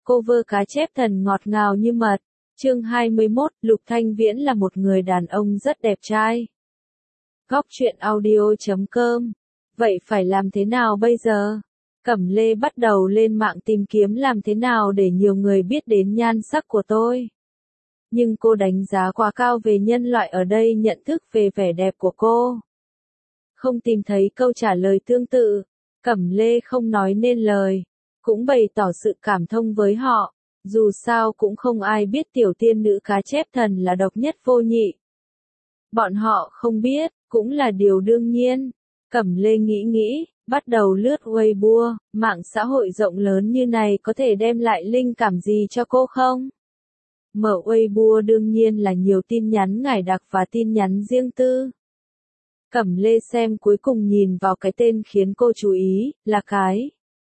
Cover cá chép thần ngọt ngào như mật. Chương 21, Lục Thanh Viễn là một người đàn ông rất đẹp trai. Góc truyện audio.com. Vậy phải làm thế nào bây giờ? Cẩm Lê bắt đầu lên mạng tìm kiếm làm thế nào để nhiều người biết đến nhan sắc của tôi. Nhưng cô đánh giá quá cao về nhân loại ở đây, nhận thức về vẻ đẹp của cô. Không tìm thấy câu trả lời tương tự. Cẩm Lê không nói nên lời, cũng bày tỏ sự cảm thông với họ. Dù sao cũng không ai biết tiểu tiên nữ cá chép thần là độc nhất vô nhị. Bọn họ không biết, cũng là điều đương nhiên. Cẩm Lê nghĩ, bắt đầu lướt Weibo, mạng xã hội rộng lớn như này có thể đem lại linh cảm gì cho cô không? Mở Weibo đương nhiên là nhiều tin nhắn ngải đặc và tin nhắn riêng tư. Cẩm Lê xem cuối cùng nhìn vào cái tên khiến cô chú ý, là cái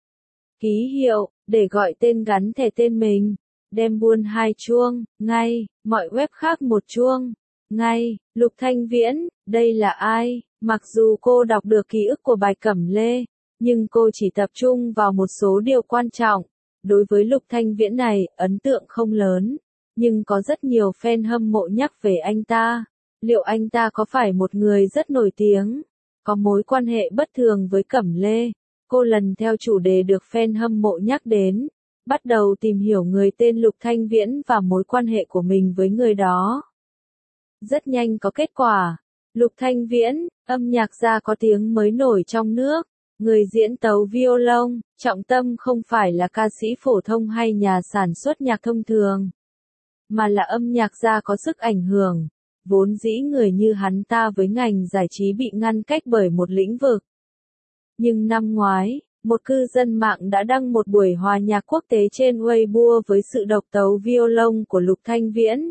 ký hiệu, để gọi tên gắn thẻ tên mình. Đem buôn 2 chuông, ngay, mọi web khác 1 chuông, ngay, Lục Thanh Viễn, đây là ai? Mặc dù cô đọc được ký ức của bài Cẩm Lê, nhưng cô chỉ tập trung vào một số điều quan trọng. Đối với Lục Thanh Viễn này, ấn tượng không lớn, nhưng có rất nhiều fan hâm mộ nhắc về anh ta. Liệu anh ta có phải một người rất nổi tiếng, có mối quan hệ bất thường với Cẩm Lê? Cô lần theo chủ đề được fan hâm mộ nhắc đến, bắt đầu tìm hiểu người tên Lục Thanh Viễn và mối quan hệ của mình với người đó. Rất nhanh có kết quả. Lục Thanh Viễn, âm nhạc gia có tiếng mới nổi trong nước, người diễn tấu violon, trọng tâm không phải là ca sĩ phổ thông hay nhà sản xuất nhạc thông thường, mà là âm nhạc gia có sức ảnh hưởng. Vốn dĩ người như hắn ta với ngành giải trí bị ngăn cách bởi một lĩnh vực. Nhưng năm ngoái, một cư dân mạng đã đăng một buổi hòa nhạc quốc tế trên Weibo với sự độc tấu violon của Lục Thanh Viễn.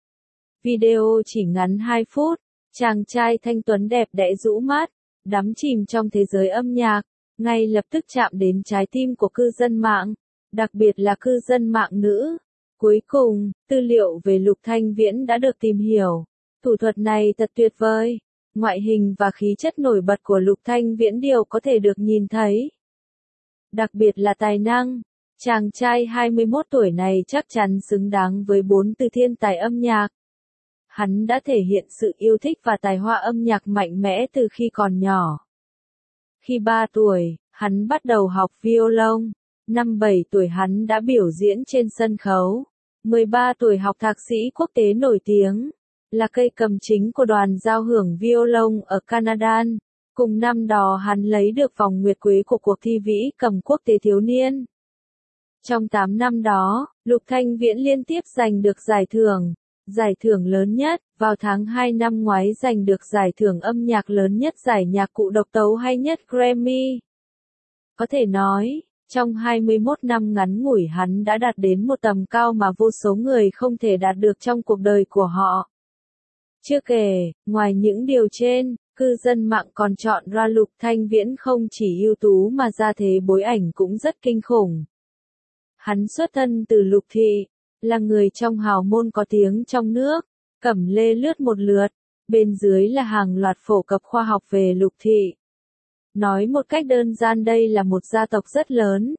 Video chỉ ngắn 2 phút, chàng trai thanh tuấn đẹp đẽ rũ mắt, đắm chìm trong thế giới âm nhạc, ngay lập tức chạm đến trái tim của cư dân mạng, đặc biệt là cư dân mạng nữ. Cuối cùng, tư liệu về Lục Thanh Viễn đã được tìm hiểu. Thủ thuật này thật tuyệt vời. Ngoại hình và khí chất nổi bật của Lục Thanh Viễn đều có thể được nhìn thấy. Đặc biệt là tài năng. Chàng trai 21 tuổi này chắc chắn xứng đáng với 4 từ thiên tài âm nhạc. Hắn đã thể hiện sự yêu thích và tài hoa âm nhạc mạnh mẽ từ khi còn nhỏ. Khi 3 tuổi, hắn bắt đầu học violon. Năm 7 tuổi hắn đã biểu diễn trên sân khấu. 13 tuổi học thạc sĩ quốc tế nổi tiếng, là cây cầm chính của đoàn giao hưởng violon ở Canada. Cùng năm đó hắn lấy được vòng nguyệt quế của cuộc thi vĩ cầm quốc tế thiếu niên. Trong 8 năm đó, Lục Thanh Viễn liên tiếp giành được giải thưởng. Giải thưởng lớn nhất, vào tháng 2 năm ngoái giành được giải thưởng âm nhạc lớn nhất, giải nhạc cụ độc tấu hay nhất Grammy. Có thể nói, trong 21 năm ngắn ngủi hắn đã đạt đến một tầm cao mà vô số người không thể đạt được trong cuộc đời của họ. Chưa kể, ngoài những điều trên, cư dân mạng còn chọn ra Lục Thanh Viễn không chỉ ưu tú mà gia thế bối ảnh cũng rất kinh khủng. Hắn xuất thân từ Lục thị, là người trong hào môn có tiếng trong nước. Cẩm Lê lướt một lượt, bên dưới là hàng loạt phổ cập khoa học về Lục thị. Nói một cách đơn giản đây là một gia tộc rất lớn.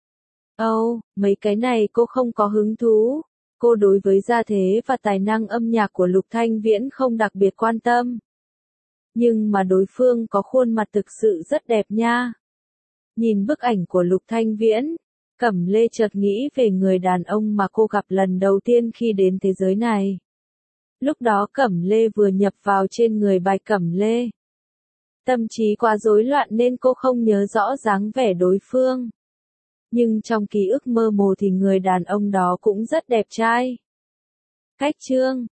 Mấy cái này cô không có hứng thú. Cô đối với gia thế và tài năng âm nhạc của Lục Thanh Viễn không đặc biệt quan tâm. Nhưng mà đối phương có khuôn mặt thực sự rất đẹp nha. Nhìn bức ảnh của Lục Thanh Viễn, Cẩm Lê chợt nghĩ về người đàn ông mà cô gặp lần đầu tiên khi đến thế giới này. Lúc đó Cẩm Lê vừa nhập vào trên người bài Cẩm Lê. Tâm trí quá rối loạn nên cô không nhớ rõ dáng vẻ đối phương. Nhưng trong ký ức mơ hồ thì người đàn ông đó cũng rất đẹp trai. Cách chương